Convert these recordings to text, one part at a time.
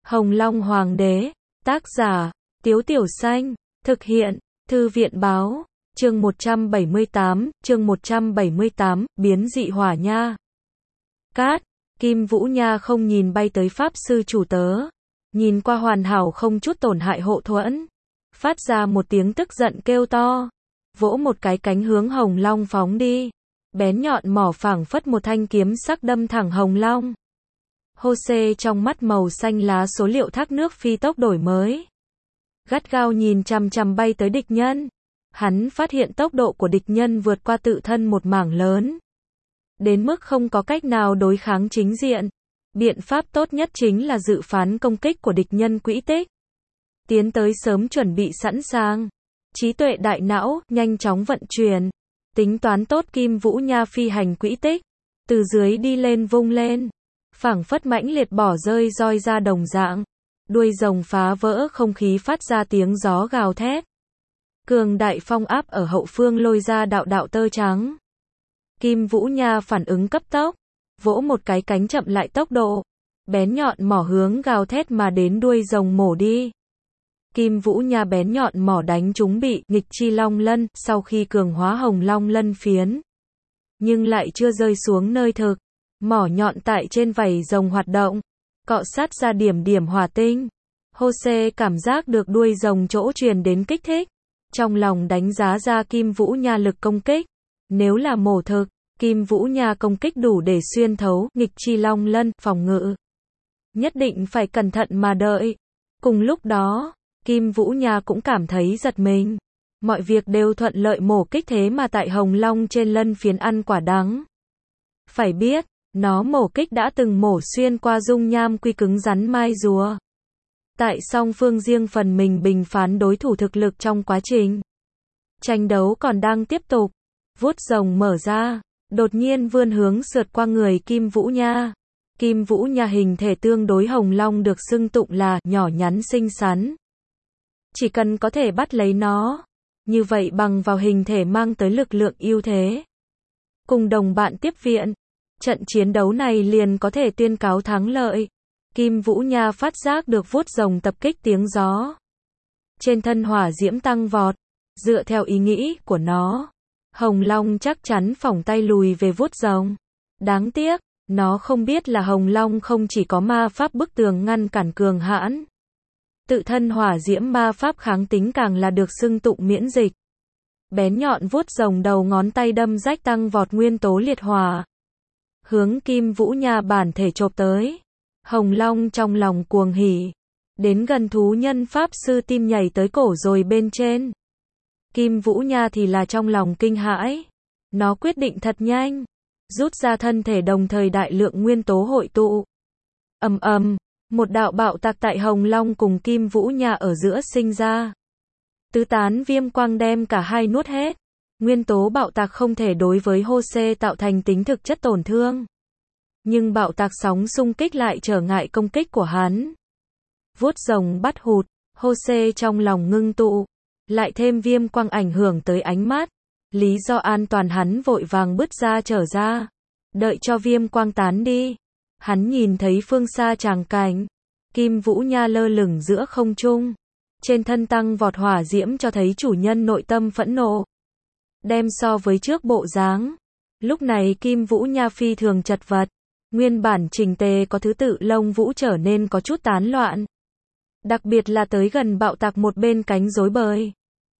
Hồng Long Hoàng đế, tác giả, Tiếu Tiểu Xanh, thực hiện, Thư viện báo, chương 178, biến dị hỏa nha. Cát, Kim Vũ Nha không nhìn bay tới pháp sư chủ tớ, nhìn qua hoàn hảo không chút tổn hại hộ thuẫn, phát ra một tiếng tức giận kêu to, vỗ một cái cánh hướng Hồng Long phóng đi, bén nhọn mỏ phảng phất một thanh kiếm sắc đâm thẳng Hồng Long. Jose trong mắt màu xanh lá số liệu thác nước phi tốc đổi mới, gắt gao nhìn chằm chằm bay tới địch nhân. Hắn phát hiện tốc độ của địch nhân vượt qua tự thân một mảng lớn, đến mức không có cách nào đối kháng chính diện. Biện pháp tốt nhất chính là dự phán công kích của địch nhân quỹ tích, tiến tới sớm chuẩn bị sẵn sàng. Trí tuệ đại não nhanh chóng vận chuyển, tính toán tốt Kim Vũ Nha phi hành quỹ tích, từ dưới đi lên vung lên, phảng phất mãnh liệt bỏ rơi roi ra đồng dạng, đuôi rồng phá vỡ không khí phát ra tiếng gió gào thét. Cường đại phong áp ở hậu phương lôi ra đạo đạo tơ trắng. Kim Vũ Nha phản ứng cấp tốc, vỗ một cái cánh chậm lại tốc độ, bén nhọn mỏ hướng gào thét mà đến đuôi rồng mổ đi. Kim Vũ Nha bén nhọn mỏ đánh trúng bị nghịch chi long lân sau khi cường hóa hồng long lân phiến, nhưng lại chưa rơi xuống nơi thực. Mỏ nhọn tại trên vảy rồng hoạt động, cọ sát ra điểm điểm hỏa tinh. Jose cảm giác được đuôi rồng chỗ truyền đến kích thích, trong lòng đánh giá ra Kim Vũ Nha lực công kích. Nếu là mổ thực, Kim Vũ Nha công kích đủ để xuyên thấu nghịch chi long lân phòng ngự. Nhất định phải cẩn thận mà đợi. Cùng lúc đó, Kim Vũ Nha cũng cảm thấy giật mình. Mọi việc đều thuận lợi mổ kích thế mà tại hồng long trên lân phiến ăn quả đắng. Phải biết, nó mổ kích đã từng mổ xuyên qua dung nham quy cứng rắn mai rùa. Tại song phương riêng phần mình bình phán đối thủ thực lực trong quá trình tranh đấu còn đang tiếp tục. Vuốt rồng mở ra, đột nhiên vươn hướng sượt qua người Kim Vũ Nha. Kim Vũ Nha hình thể tương đối hồng long được xưng tụng là nhỏ nhắn xinh xắn. Chỉ cần có thể bắt lấy nó, như vậy bằng vào hình thể mang tới lực lượng ưu thế, cùng đồng bạn tiếp viện, trận chiến đấu này liền có thể tuyên cáo thắng lợi. Kim Vũ Nha phát giác được vuốt rồng tập kích tiếng gió. Trên thân hỏa diễm tăng vọt, dựa theo ý nghĩ của nó, Hồng Long chắc chắn phỏng tay lùi về vuốt rồng. Đáng tiếc, nó không biết là Hồng Long không chỉ có ma pháp bức tường ngăn cản cường hãn, tự thân hỏa diễm ma pháp kháng tính càng là được xưng tụng miễn dịch. Bén nhọn vuốt rồng đầu ngón tay đâm rách tăng vọt nguyên tố liệt hỏa, hướng Kim Vũ Nha bản thể chộp tới. Hồng Long trong lòng cuồng hỉ, đến gần thú nhân pháp sư tim nhảy tới cổ rồi bên trên. Kim Vũ Nha thì là trong lòng kinh hãi, nó quyết định thật nhanh, rút ra thân thể đồng thời đại lượng nguyên tố hội tụ. Ầm ầm, một đạo bạo tạc tại Hồng Long cùng Kim Vũ Nha ở giữa sinh ra. Tứ tán viêm quang đem cả hai nuốt hết. Nguyên tố bạo tạc không thể đối với Jose tạo thành tính thực chất tổn thương, nhưng bạo tạc sóng xung kích lại trở ngại công kích của hắn. Vuốt rồng bắt hụt, Jose trong lòng ngưng tụ, lại thêm viêm quang ảnh hưởng tới ánh mắt. Lý do an toàn hắn vội vàng bứt ra trở ra, đợi cho viêm quang tán đi. Hắn nhìn thấy phương xa tràng cảnh, Kim Vũ Nha lơ lửng giữa không trung, trên thân tăng vọt hỏa diễm cho thấy chủ nhân nội tâm phẫn nộ. Đem so với trước bộ dáng, lúc này Kim Vũ Nha phi thường chật vật, nguyên bản chỉnh tề có thứ tự lông vũ trở nên có chút tán loạn. Đặc biệt là tới gần bạo tạc một bên cánh rối bời.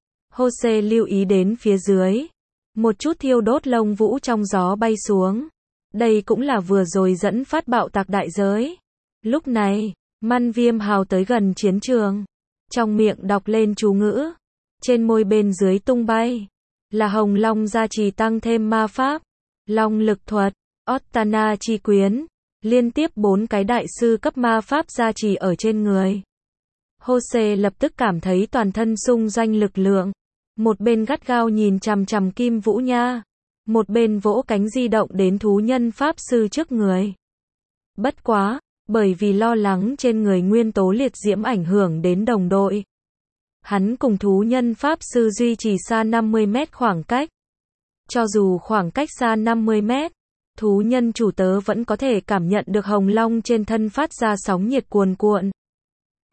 Jose lưu ý đến phía dưới, một chút thiêu đốt lông vũ trong gió bay xuống. Đây cũng là vừa rồi dẫn phát bạo tạc đại giới. Lúc này, Man Viêm Hào tới gần chiến trường, trong miệng đọc lên chú ngữ, trên môi bên dưới tung bay là hồng long gia trì tăng thêm ma pháp, long lực thuật, Ottana chi quyến, liên tiếp 4 cái đại sư cấp ma pháp gia trì ở trên người. Jose lập tức cảm thấy toàn thân xung doanh lực lượng, một bên gắt gao nhìn chằm chằm Kim Vũ Nha, một bên vỗ cánh di động đến thú nhân pháp sư trước người. Bất quá, bởi vì lo lắng trên người nguyên tố liệt diễm ảnh hưởng đến đồng đội, hắn cùng thú nhân pháp sư duy trì xa 50 mét khoảng cách. Cho dù khoảng cách xa 50 mét, thú nhân chủ tớ vẫn có thể cảm nhận được hồng long trên thân phát ra sóng nhiệt cuồn cuộn.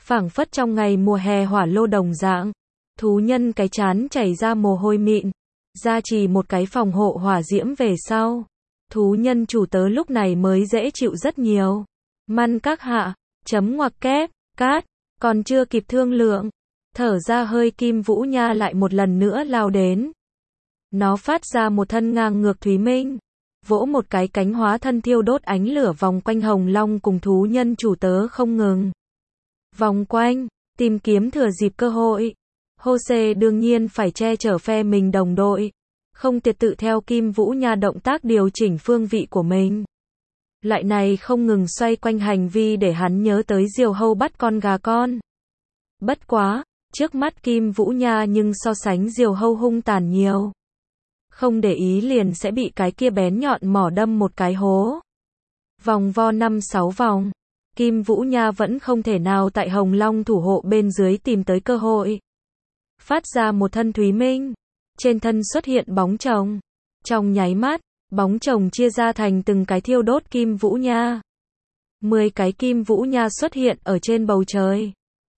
phảng phất trong ngày mùa hè hỏa lô đồng dạng. Thú nhân cái trán chảy ra mồ hôi mịn, ra chỉ một cái phòng hộ hỏa diễm về sau. Thú nhân chủ tớ lúc này mới dễ chịu rất nhiều. Măn các hạ, chấm ngoặc kép, cát, còn chưa kịp thương lượng. Thở ra hơi Kim Vũ Nha lại một lần nữa lao đến. Nó phát ra một thân ngang ngược thúy minh, vỗ một cái cánh hóa thân thiêu đốt ánh lửa vòng quanh Hồng Long cùng thú nhân chủ tớ không ngừng. Vòng quanh, tìm kiếm thừa dịp cơ hội. Jose đương nhiên phải che chở phe mình đồng đội, không tiệt tự theo Kim Vũ Nha động tác điều chỉnh phương vị của mình. Loại này không ngừng xoay quanh hành vi để hắn nhớ tới diều hâu bắt con gà con. Bất quá, trước mắt Kim Vũ Nha nhưng so sánh diều hâu hung tàn nhiều. Không để ý liền sẽ bị cái kia bén nhọn mỏ đâm một cái hố. Vòng vo 5-6 vòng, Kim Vũ Nha vẫn không thể nào tại Hồng Long thủ hộ bên dưới tìm tới cơ hội. Phát ra một thân thúy minh, trên thân xuất hiện bóng chồng. Trong nháy mắt, bóng chồng chia ra thành từng cái thiêu đốt Kim Vũ Nha. 10 cái Kim Vũ Nha xuất hiện ở trên bầu trời.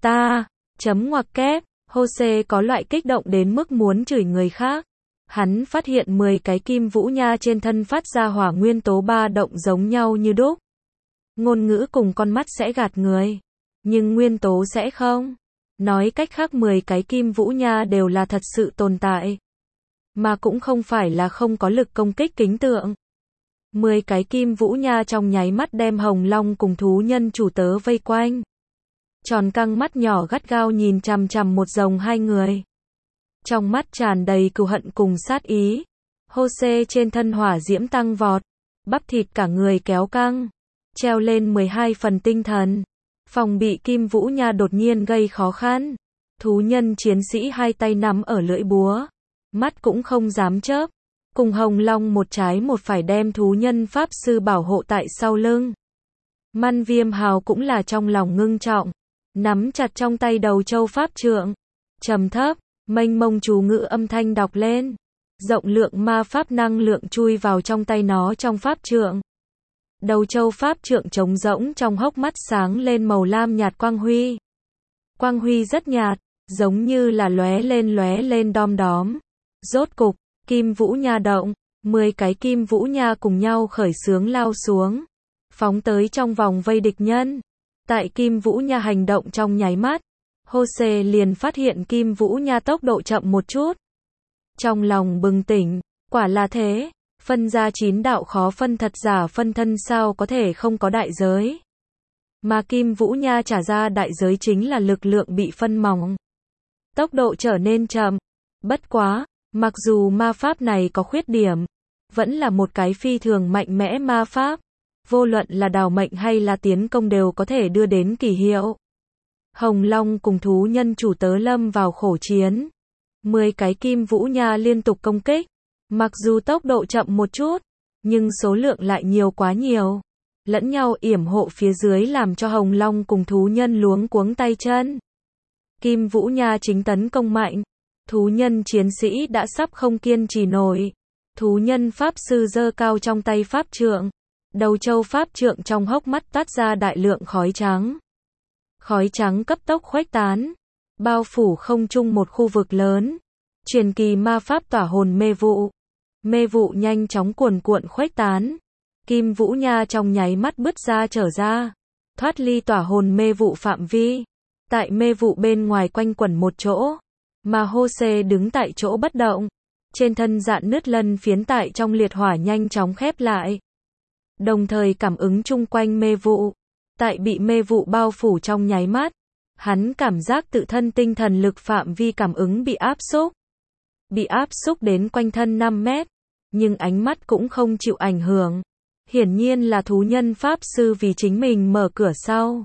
Chấm ngoặc kép, Jose có loại kích động đến mức muốn chửi người khác. Hắn phát hiện 10 cái Kim Vũ Nha trên thân phát ra hỏa nguyên tố ba động giống nhau như đúc. Ngôn ngữ cùng con mắt sẽ gạt người, nhưng nguyên tố sẽ không. Nói cách khác 10 cái Kim Vũ Nha đều là thật sự tồn tại, mà cũng không phải là không có lực công kích kính tượng. 10 cái Kim Vũ Nha trong nháy mắt đem Hồng Long cùng thú nhân chủ tớ vây quanh. Tròn căng mắt nhỏ gắt gao nhìn chằm chằm một dòng hai người. Trong mắt tràn đầy cừu hận cùng sát ý. Jose trên thân hỏa diễm tăng vọt, bắp thịt cả người kéo căng, treo lên 12 phần tinh thần. Phòng bị Kim Vũ Nha đột nhiên gây khó khăn. Thú nhân chiến sĩ hai tay nắm ở lưỡi búa, mắt cũng không dám chớp. Cùng Hồng Long một trái một phải đem thú nhân pháp sư bảo hộ tại sau lưng. Man Viêm Hào cũng là trong lòng ngưng trọng, nắm chặt trong tay đầu châu pháp trượng, trầm thấp, mênh mông chú ngữ âm thanh đọc lên. Rộng lượng ma pháp năng lượng chui vào trong tay nó trong pháp trượng. Đầu châu pháp trượng trống rỗng trong hốc mắt sáng lên màu lam nhạt quang huy. Quang huy rất nhạt, giống như là lóe lên đom đóm. Rốt cục, Kim Vũ Nha động, 10 cái Kim Vũ Nha cùng nhau khởi xướng lao xuống, phóng tới trong vòng vây địch nhân. Tại Kim Vũ Nha hành động trong nháy mắt, Jose liền phát hiện Kim Vũ Nha tốc độ chậm một chút. Trong lòng bừng tỉnh, quả là thế, phân ra 9 đạo khó phân thật giả phân thân sao có thể không có đại giới. Mà Kim Vũ Nha trả ra đại giới chính là lực lượng bị phân mỏng. Tốc độ trở nên chậm. Bất quá, mặc dù ma pháp này có khuyết điểm, vẫn là một cái phi thường mạnh mẽ ma pháp. Vô luận là đào mệnh hay là tiến công đều có thể đưa đến kỳ hiệu. Hồng Long cùng thú nhân chủ tớ lâm vào khổ chiến. 10 cái Kim Vũ Nha liên tục công kích. Mặc dù tốc độ chậm một chút, nhưng số lượng lại nhiều quá nhiều. Lẫn nhau yểm hộ phía dưới làm cho Hồng Long cùng thú nhân luống cuống tay chân. Kim Vũ Nha chính tấn công mạnh. Thú nhân chiến sĩ đã sắp không kiên trì nổi. Thú nhân pháp sư giơ cao trong tay pháp trượng. Đầu châu pháp trượng trong hốc mắt toát ra đại lượng khói trắng. Khói trắng cấp tốc khuếch tán, bao phủ không trung một khu vực lớn. Truyền kỳ ma pháp tỏa hồn mê vụ. Mê vụ nhanh chóng cuồn cuộn khuếch tán. Kim Vũ Nha trong nháy mắt bứt ra trở ra, thoát ly tỏa hồn mê vụ phạm vi. Tại mê vụ bên ngoài quanh quẩn một chỗ, mà Jose đứng tại chỗ bất động. Trên thân dạn nứt lân phiến tại trong liệt hỏa nhanh chóng khép lại. Đồng thời cảm ứng chung quanh mê vụ. Tại bị mê vụ bao phủ trong nháy mắt, hắn cảm giác tự thân tinh thần lực phạm vi cảm ứng bị áp xúc. Bị áp xúc đến quanh thân 5 mét, nhưng ánh mắt cũng không chịu ảnh hưởng. Hiển nhiên là thú nhân pháp sư vì chính mình mở cửa sau.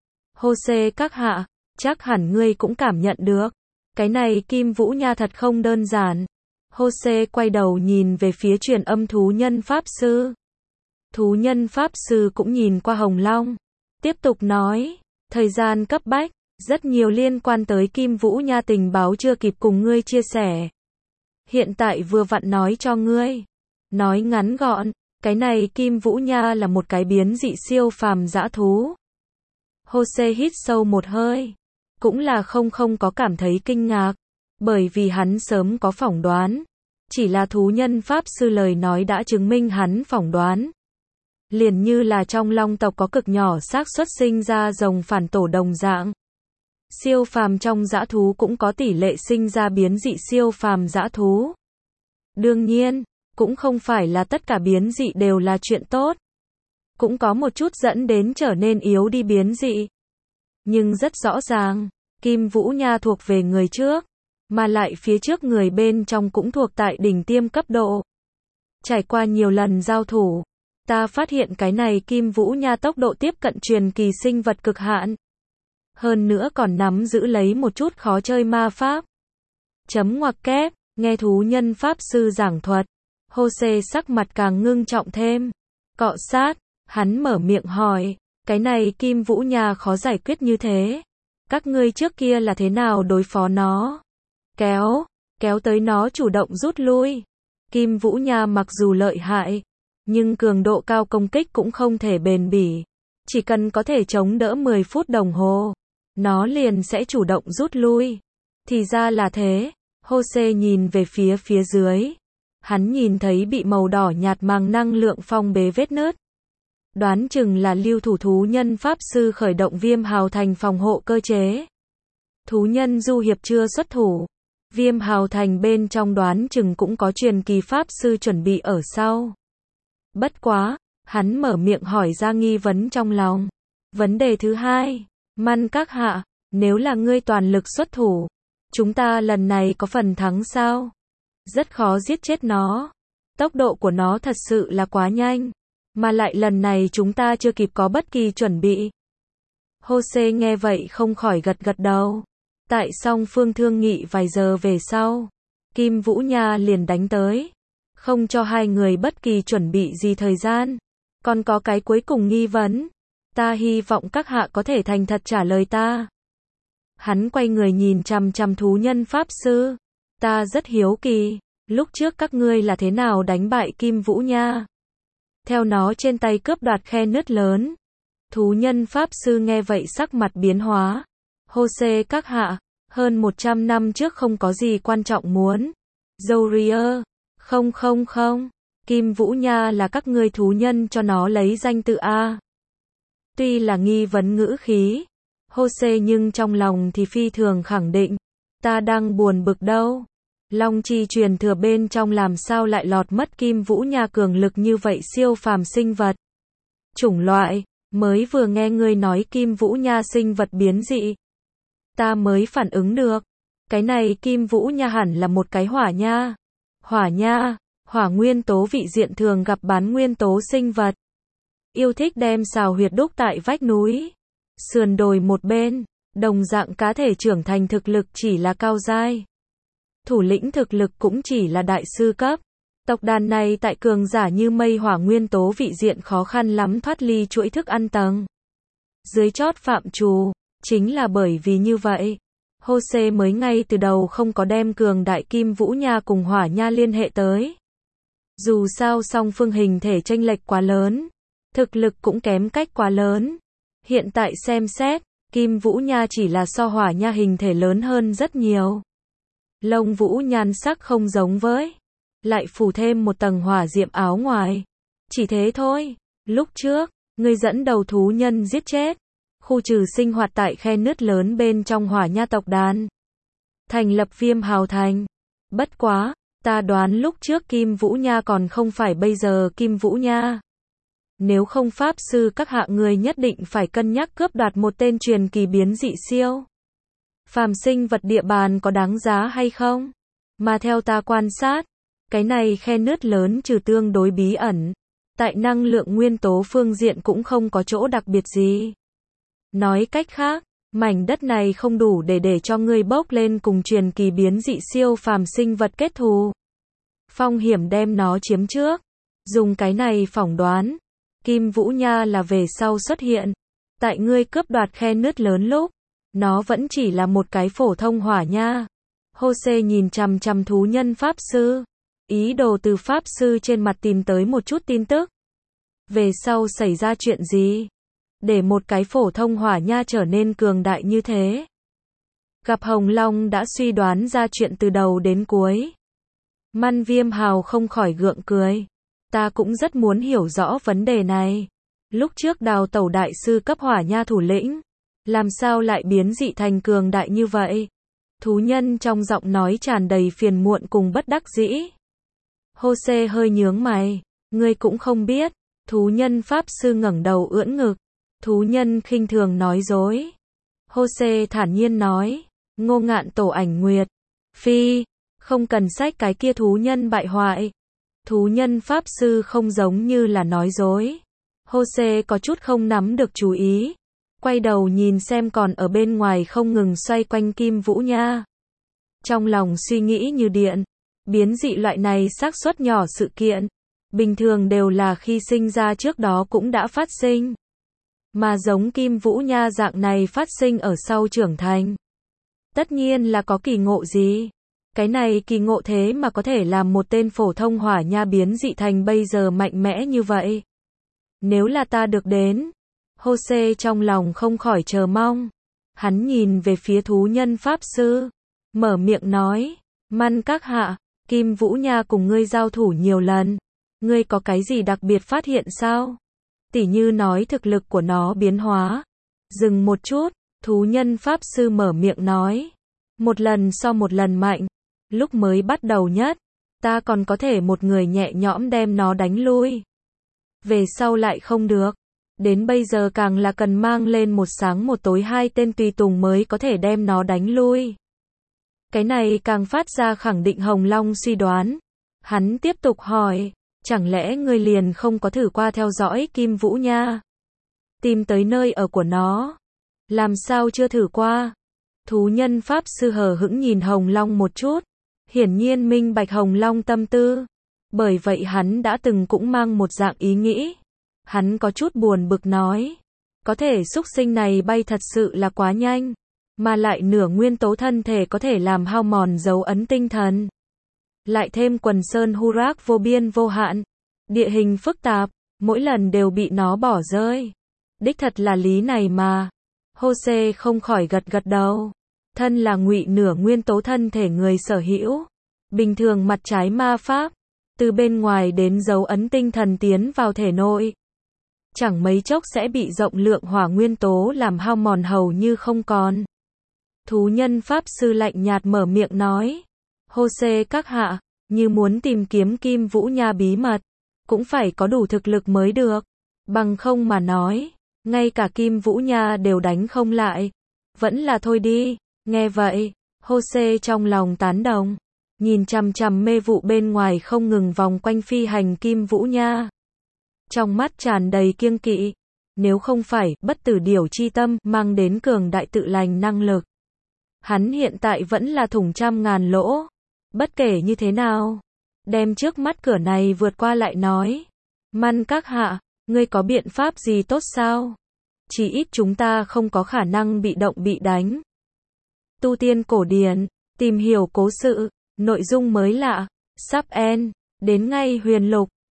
Jose các hạ, chắc hẳn ngươi cũng cảm nhận được. Cái này Kim Vũ Nha thật không đơn giản. Jose quay đầu nhìn về phía truyền âm thú nhân pháp sư. Thú nhân pháp sư cũng nhìn qua Hồng Long. Tiếp tục nói, thời gian cấp bách, rất nhiều liên quan tới Kim Vũ Nha tình báo chưa kịp cùng ngươi chia sẻ. Hiện tại vừa vặn nói cho ngươi. Nói ngắn gọn, cái này Kim Vũ Nha là một cái biến dị siêu phàm dã thú. Jose hít sâu một hơi. Cũng là không có cảm thấy kinh ngạc. Bởi vì hắn sớm có phỏng đoán. Chỉ là thú nhân Pháp Sư lời nói đã chứng minh hắn phỏng đoán. Liền như là trong long tộc có cực nhỏ xác suất sinh ra rồng phản tổ đồng dạng. Siêu phàm trong dã thú cũng có tỷ lệ sinh ra biến dị siêu phàm dã thú. Đương nhiên, cũng không phải là tất cả biến dị đều là chuyện tốt. Cũng có một chút dẫn đến trở nên yếu đi biến dị. Nhưng rất rõ ràng, Kim Vũ Nha thuộc về người trước, mà lại phía trước người bên trong cũng thuộc tại đỉnh tiêm cấp độ. Trải qua nhiều lần giao thủ, ta phát hiện cái này Kim Vũ Nha tốc độ tiếp cận truyền kỳ sinh vật cực hạn. Hơn nữa còn nắm giữ lấy một chút khó chơi ma pháp. Chấm ngoặc kép, nghe thú nhân Pháp Sư giảng thuật. Jose sắc mặt càng ngưng trọng thêm. Cọ sát, hắn mở miệng hỏi, cái này Kim Vũ Nha khó giải quyết như thế. Các ngươi trước kia là thế nào đối phó nó? Kéo tới nó chủ động rút lui. Kim Vũ Nha mặc dù lợi hại, nhưng cường độ cao công kích cũng không thể bền bỉ. Chỉ cần có thể chống đỡ 10 phút đồng hồ, nó liền sẽ chủ động rút lui. Thì ra là thế. Jose nhìn về phía dưới. Hắn nhìn thấy bị màu đỏ nhạt mang năng lượng phong bế vết nứt. Đoán chừng là lưu thủ thú nhân Pháp Sư khởi động Viêm Hào Thành phòng hộ cơ chế. Thú nhân du hiệp chưa xuất thủ. Viêm Hào Thành bên trong đoán chừng cũng có truyền kỳ Pháp Sư chuẩn bị ở sau. Bất quá, hắn mở miệng hỏi ra nghi vấn trong lòng. Vấn đề thứ hai, Man các hạ, nếu là ngươi toàn lực xuất thủ, chúng ta lần này có phần thắng sao? Rất khó giết chết nó. Tốc độ của nó thật sự là quá nhanh. Mà lại lần này chúng ta chưa kịp có bất kỳ chuẩn bị. Jose nghe vậy không khỏi gật đầu. Tại song phương thương nghị vài giờ về sau, Kim Vũ Nha liền đánh tới. Không cho hai người bất kỳ chuẩn bị gì thời gian. Còn có cái cuối cùng nghi vấn. Ta hy vọng các hạ có thể thành thật trả lời ta. Hắn quay người nhìn chằm thú nhân Pháp Sư. Ta rất hiếu kỳ, lúc trước các ngươi là thế nào đánh bại Kim Vũ Nha? Theo nó trên tay cướp đoạt khe nứt lớn. Thú nhân Pháp Sư nghe vậy sắc mặt biến hóa. Jose các hạ, hơn 100 năm trước không có gì quan trọng muốn. Zoria, không. Kim Vũ Nha là các ngươi thú nhân cho nó lấy danh tự A. Tuy là nghi vấn ngữ khí, Jose nhưng trong lòng thì phi thường khẳng định. Ta đang buồn bực đâu. Long chi truyền thừa bên trong làm sao lại lọt mất Kim Vũ Nha cường lực như vậy siêu phàm sinh vật. Chủng loại, mới vừa nghe ngươi nói Kim Vũ Nha sinh vật biến dị. Ta mới phản ứng được. Cái này Kim Vũ Nha hẳn là một cái hỏa nha. Hỏa nha, hỏa nguyên tố vị diện thường gặp bán nguyên tố sinh vật. Yêu thích đem xào huyệt đúc tại vách núi. Sườn đồi một bên, đồng dạng cá thể trưởng thành thực lực chỉ là cao giai. Thủ lĩnh thực lực cũng chỉ là đại sư cấp. Tộc đàn này tại cường giả như mây hỏa nguyên tố vị diện khó khăn lắm thoát ly chuỗi thức ăn tầng. Dưới chót phạm trù, chính là bởi vì như vậy. Jose mới ngay từ đầu không có đem cường đại Kim Vũ Nha cùng hỏa nha liên hệ tới. Dù sao song phương hình thể chênh lệch quá lớn. Thực lực cũng kém cách quá lớn. Hiện tại xem xét, Kim Vũ Nha chỉ là so hỏa nha hình thể lớn hơn rất nhiều. Lông vũ nhan sắc không giống với. Lại phủ thêm một tầng hỏa diệm áo ngoài. Chỉ thế thôi. Lúc trước, ngươi dẫn đầu thú nhân giết chết. Khu trừ sinh hoạt tại khe nứt lớn bên trong hỏa nha tộc đàn. Thành lập Viêm Hào Thành. Bất quá, ta đoán lúc trước Kim Vũ Nha còn không phải bây giờ Kim Vũ Nha. Nếu không Pháp Sư các hạ người nhất định phải cân nhắc cướp đoạt một tên truyền kỳ biến dị siêu phàm sinh vật địa bàn có đáng giá hay không? Mà theo ta quan sát, cái này khe nứt lớn trừ tương đối bí ẩn, tại năng lượng nguyên tố phương diện cũng không có chỗ đặc biệt gì. Nói cách khác, mảnh đất này không đủ để cho ngươi bốc lên cùng truyền kỳ biến dị siêu phàm sinh vật kết thù. Phong hiểm đem nó chiếm trước. Dùng cái này phỏng đoán, Kim Vũ Nha là về sau xuất hiện. Tại ngươi cướp đoạt khe nứt lớn lúc, nó vẫn chỉ là một cái phổ thông hỏa nha. Jose nhìn chằm thú nhân Pháp Sư. Ý đồ từ Pháp Sư trên mặt tìm tới một chút tin tức. Về sau xảy ra chuyện gì? để một cái phổ thông hỏa nha trở nên cường đại như thế. Gặp Hồng Long đã suy đoán ra chuyện từ đầu đến cuối. Man Viêm Hào không khỏi gượng cười. Ta cũng rất muốn hiểu rõ vấn đề này. Lúc trước Đào Tẩu đại sư cấp hỏa nha thủ lĩnh, làm sao lại biến dị thành cường đại như vậy? Thú nhân trong giọng nói tràn đầy phiền muộn cùng bất đắc dĩ. Jose hơi nhướng mày. Ngươi cũng không biết. Thú nhân pháp sư ngẩng đầu ưỡn ngực. Thú nhân khinh thường nói dối. Jose thản nhiên nói. Ngô Ngạn Tổ Ảnh Nguyệt. Phi, không cần sách cái kia thú nhân bại hoại. Thú nhân pháp sư không giống như là nói dối. Jose có chút không nắm được chú ý. Quay đầu nhìn xem còn ở bên ngoài không ngừng xoay quanh Kim Vũ Nha. Trong lòng suy nghĩ như điện. Biến dị loại này xác suất nhỏ sự kiện. Bình thường đều là khi sinh ra trước đó cũng đã phát sinh. Mà giống Kim Vũ Nha dạng này phát sinh ở sau trưởng thành. Tất nhiên là có kỳ ngộ gì. Cái này kỳ ngộ thế mà có thể làm một tên phổ thông hỏa nha biến dị thành bây giờ mạnh mẽ như vậy. Nếu là ta được đến. Jose trong lòng không khỏi chờ mong. Hắn nhìn về phía thú nhân pháp sư. Mở miệng nói. Man các hạ, Kim Vũ Nha cùng ngươi giao thủ nhiều lần. Ngươi có cái gì đặc biệt phát hiện sao? Tỉ như nói thực lực của nó biến hóa. Dừng một chút, thú nhân pháp sư mở miệng nói. Một lần so một lần mạnh. Lúc mới bắt đầu nhất, ta còn có thể một người nhẹ nhõm đem nó đánh lui. Về sau lại không được. Đến bây giờ càng là cần mang lên một sáng một tối hai tên tùy tùng mới có thể đem nó đánh lui. Cái này càng phát ra khẳng định Hồng Long suy đoán. Hắn tiếp tục hỏi, chẳng lẽ ngươi liền không có thử qua theo dõi Kim Vũ Nha? Tìm tới nơi ở của nó. Làm sao chưa thử qua? Thú nhân pháp sư hờ hững nhìn Hồng Long một chút. Hiển nhiên minh bạch Hồng Long tâm tư. Bởi vậy hắn đã từng cũng mang một dạng ý nghĩ. Hắn có chút buồn bực nói. Có thể xúc sinh này bay thật sự là quá nhanh. Mà lại nửa nguyên tố thân thể có thể làm hao mòn dấu ấn tinh thần. Lại thêm quần sơn Hurak vô biên vô hạn. Địa hình phức tạp. Mỗi lần đều bị nó bỏ rơi. Đích thật là lý này mà. Jose không khỏi gật gật đầu. Thân là ngụy nửa nguyên tố thân thể người sở hữu. Bình thường mặt trái ma pháp. Từ bên ngoài đến dấu ấn tinh thần tiến vào thể nội. Chẳng mấy chốc sẽ bị rộng lượng hỏa nguyên tố làm hao mòn hầu như không còn. Thú nhân pháp sư lạnh nhạt mở miệng nói. Jose các hạ, như muốn tìm kiếm Kim Vũ Nha bí mật. Cũng phải có đủ thực lực mới được. Bằng không mà nói. Ngay cả Kim Vũ Nha đều đánh không lại. Vẫn là thôi đi. Nghe vậy, Jose trong lòng tán đồng. Nhìn chằm chằm mê vụ bên ngoài không ngừng vòng quanh phi hành Kim Vũ Nha. Trong mắt tràn đầy kiêng kỵ. Nếu không phải bất tử điểu chi tâm mang đến cường đại tự lành năng lực. Hắn hiện tại vẫn là thủng trăm ngàn lỗ. Bất kể như thế nào. Đem trước mắt cửa này vượt qua lại nói. Man các hạ, ngươi có biện pháp gì tốt sao? Chỉ ít chúng ta không có khả năng bị động bị đánh. Tu tiên cổ điển, tìm hiểu cố sự, nội dung mới lạ, sắp end, đến ngay huyền lục.